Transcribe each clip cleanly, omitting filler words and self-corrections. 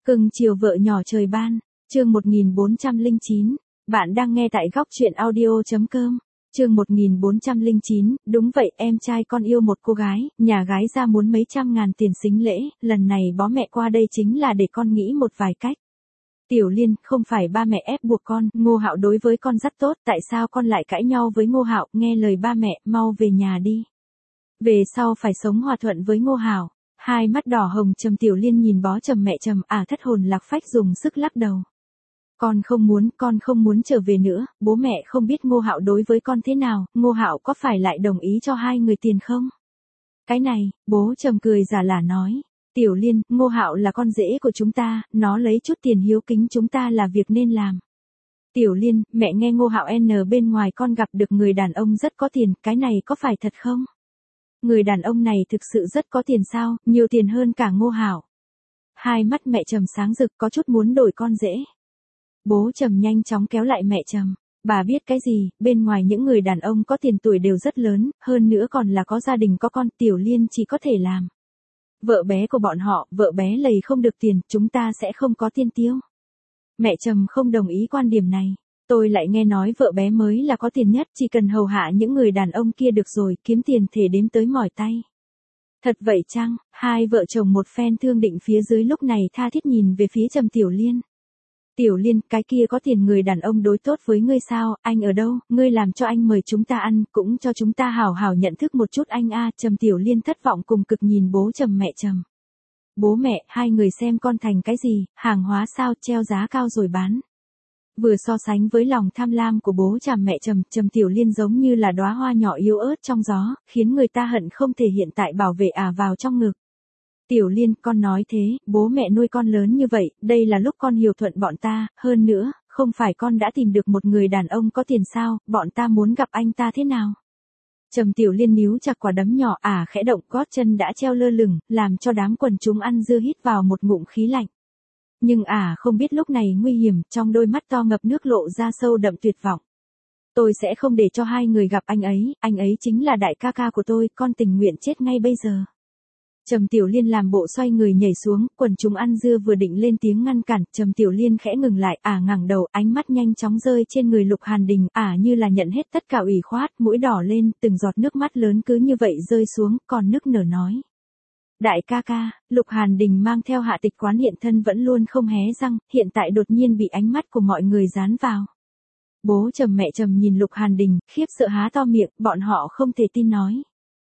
Cưng chiều vợ nhỏ trời ban, chương 1409, bạn đang nghe tại góc truyện audio.com, chương 1409, đúng vậy em trai con yêu một cô gái, nhà gái ra muốn mấy trăm ngàn tiền sính lễ, lần này bó mẹ qua đây chính là để con nghĩ một vài cách. Tiểu Liên, không phải ba mẹ ép buộc con, Ngô Hạo đối với con rất tốt, tại sao con lại cãi nhau với Ngô Hạo, nghe lời ba mẹ, mau về nhà đi. Về sau phải sống hòa thuận với Ngô Hạo. Hai mắt đỏ hồng Trầm Tiểu Liên nhìn bó Trầm mẹ Trầm thất hồn lạc phách dùng sức lắc đầu. Con không muốn trở về nữa, bố mẹ không biết Ngô Hạo đối với con thế nào, Ngô Hạo có phải lại đồng ý cho hai người tiền không? Cái này, bố Trầm cười giả lả nói. Tiểu Liên, Ngô Hạo là con rể của chúng ta, nó lấy chút tiền hiếu kính chúng ta là việc nên làm. Tiểu Liên, mẹ nghe Ngô Hạo bên ngoài con gặp được người đàn ông rất có tiền, cái này có phải thật không? Người đàn ông này thực sự rất có tiền sao, nhiều tiền hơn cả Ngô Hạo. Hai mắt mẹ Trầm sáng rực có chút muốn đổi con rể. Bố Trầm nhanh chóng kéo lại mẹ Trầm. Bà biết cái gì, bên ngoài những người đàn ông có tiền tuổi đều rất lớn, hơn nữa còn là có gia đình có con, Tiểu Liên chỉ có thể làm. Vợ bé của bọn họ, vợ bé lầy không được tiền, chúng ta sẽ không có tiền tiêu. Mẹ Trầm không đồng ý quan điểm này. Tôi lại nghe nói vợ bé mới là có tiền nhất, chỉ cần hầu hạ những người đàn ông kia được rồi, kiếm tiền thể đếm tới mỏi tay. Thật vậy chăng? Hai vợ chồng một phen thương định phía dưới lúc này tha thiết nhìn về phía Trầm Tiểu Liên. Tiểu Liên, cái kia có tiền người đàn ông đối tốt với ngươi sao, anh ở đâu, ngươi làm cho anh mời chúng ta ăn, cũng cho chúng ta hảo hảo nhận thức một chút anh Trầm Tiểu Liên thất vọng cùng cực nhìn bố Trầm mẹ Trầm. Bố mẹ, hai người xem con thành cái gì, hàng hóa sao, treo giá cao rồi bán. Vừa so sánh với lòng tham lam của bố Trầm mẹ Trầm, Trầm Tiểu Liên giống như là đóa hoa nhỏ yếu ớt trong gió, khiến người ta hận không thể hiện tại bảo vệ vào trong ngực. Tiểu Liên, con nói thế, bố mẹ nuôi con lớn như vậy, đây là lúc con hiếu thuận bọn ta, hơn nữa, không phải con đã tìm được một người đàn ông có tiền sao, bọn ta muốn gặp anh ta thế nào? Trầm Tiểu Liên níu chặt quả đấm nhỏ khẽ động gót chân đã treo lơ lửng, làm cho đám quần chúng ăn dưa hít vào một ngụm khí lạnh. Nhưng không biết lúc này nguy hiểm, trong đôi mắt to ngập nước lộ ra sâu đậm tuyệt vọng. Tôi sẽ không để cho hai người gặp anh ấy chính là đại ca ca của tôi, con tình nguyện chết ngay bây giờ. Trầm Tiểu Liên làm bộ xoay người nhảy xuống, quần chúng ăn dưa vừa định lên tiếng ngăn cản, Trầm Tiểu Liên khẽ ngừng lại, ngẩng đầu, ánh mắt nhanh chóng rơi trên người Lục Hàn Đình, như là nhận hết tất cả ủy khoát, mũi đỏ lên, từng giọt nước mắt lớn cứ như vậy rơi xuống, còn nức nở nói. Đại ca ca, Lục Hàn Đình mang theo Hạ Tịch Quán hiện thân vẫn luôn không hé răng, hiện tại đột nhiên bị ánh mắt của mọi người dán vào. Bố Trầm mẹ Trầm nhìn Lục Hàn Đình, khiếp sợ há to miệng, bọn họ không thể tin nói.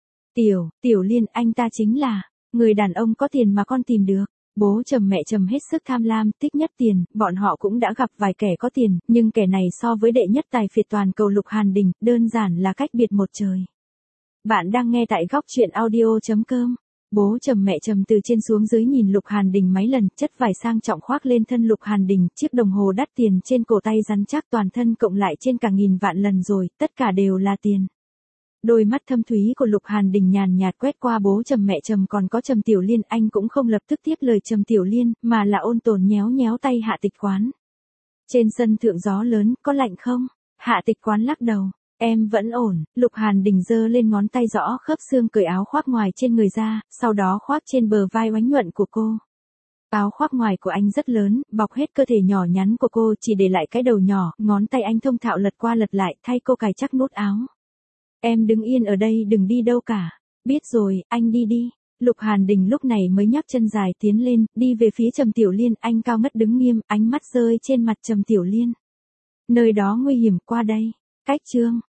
Tiểu Liên, anh ta chính là người đàn ông có tiền mà con tìm được. Bố Trầm mẹ Trầm hết sức tham lam, thích nhất tiền, bọn họ cũng đã gặp vài kẻ có tiền, nhưng kẻ này so với đệ nhất tài phiệt toàn cầu Lục Hàn Đình, đơn giản là cách biệt một trời. Bạn đang nghe tại góc truyện audio.com. Bố Trầm mẹ Trầm từ trên xuống dưới nhìn Lục Hàn Đình mấy lần, chất vải sang trọng khoác lên thân Lục Hàn Đình, chiếc đồng hồ đắt tiền trên cổ tay rắn chắc toàn thân cộng lại trên cả nghìn vạn lần rồi, tất cả đều là tiền. Đôi mắt thâm thúy của Lục Hàn Đình nhàn nhạt quét qua bố Trầm mẹ Trầm còn có Trầm Tiểu Liên, anh cũng không lập tức tiếp lời Trầm Tiểu Liên, mà là ôn tồn nhéo nhéo tay Hạ Tịch Quán. Trên sân thượng gió lớn, có lạnh không? Hạ Tịch Quán lắc đầu. Em vẫn ổn. Lục Hàn Đình giơ lên ngón tay rõ khớp xương cởi áo khoác ngoài trên người ra, sau đó khoác trên bờ vai oánh nhuận của cô. Áo khoác ngoài của anh rất lớn, bọc hết cơ thể nhỏ nhắn của cô, chỉ để lại cái đầu nhỏ, ngón tay anh thông thạo lật qua lật lại, thay cô cài chắc nút áo. Em đứng yên ở đây đừng đi đâu cả. Biết rồi, anh đi đi. Lục Hàn Đình lúc này mới nhấc chân dài tiến lên, đi về phía Trầm Tiểu Liên, anh cao ngất đứng nghiêm, ánh mắt rơi trên mặt Trầm Tiểu Liên. Nơi đó nguy hiểm, qua đây. Cách chương.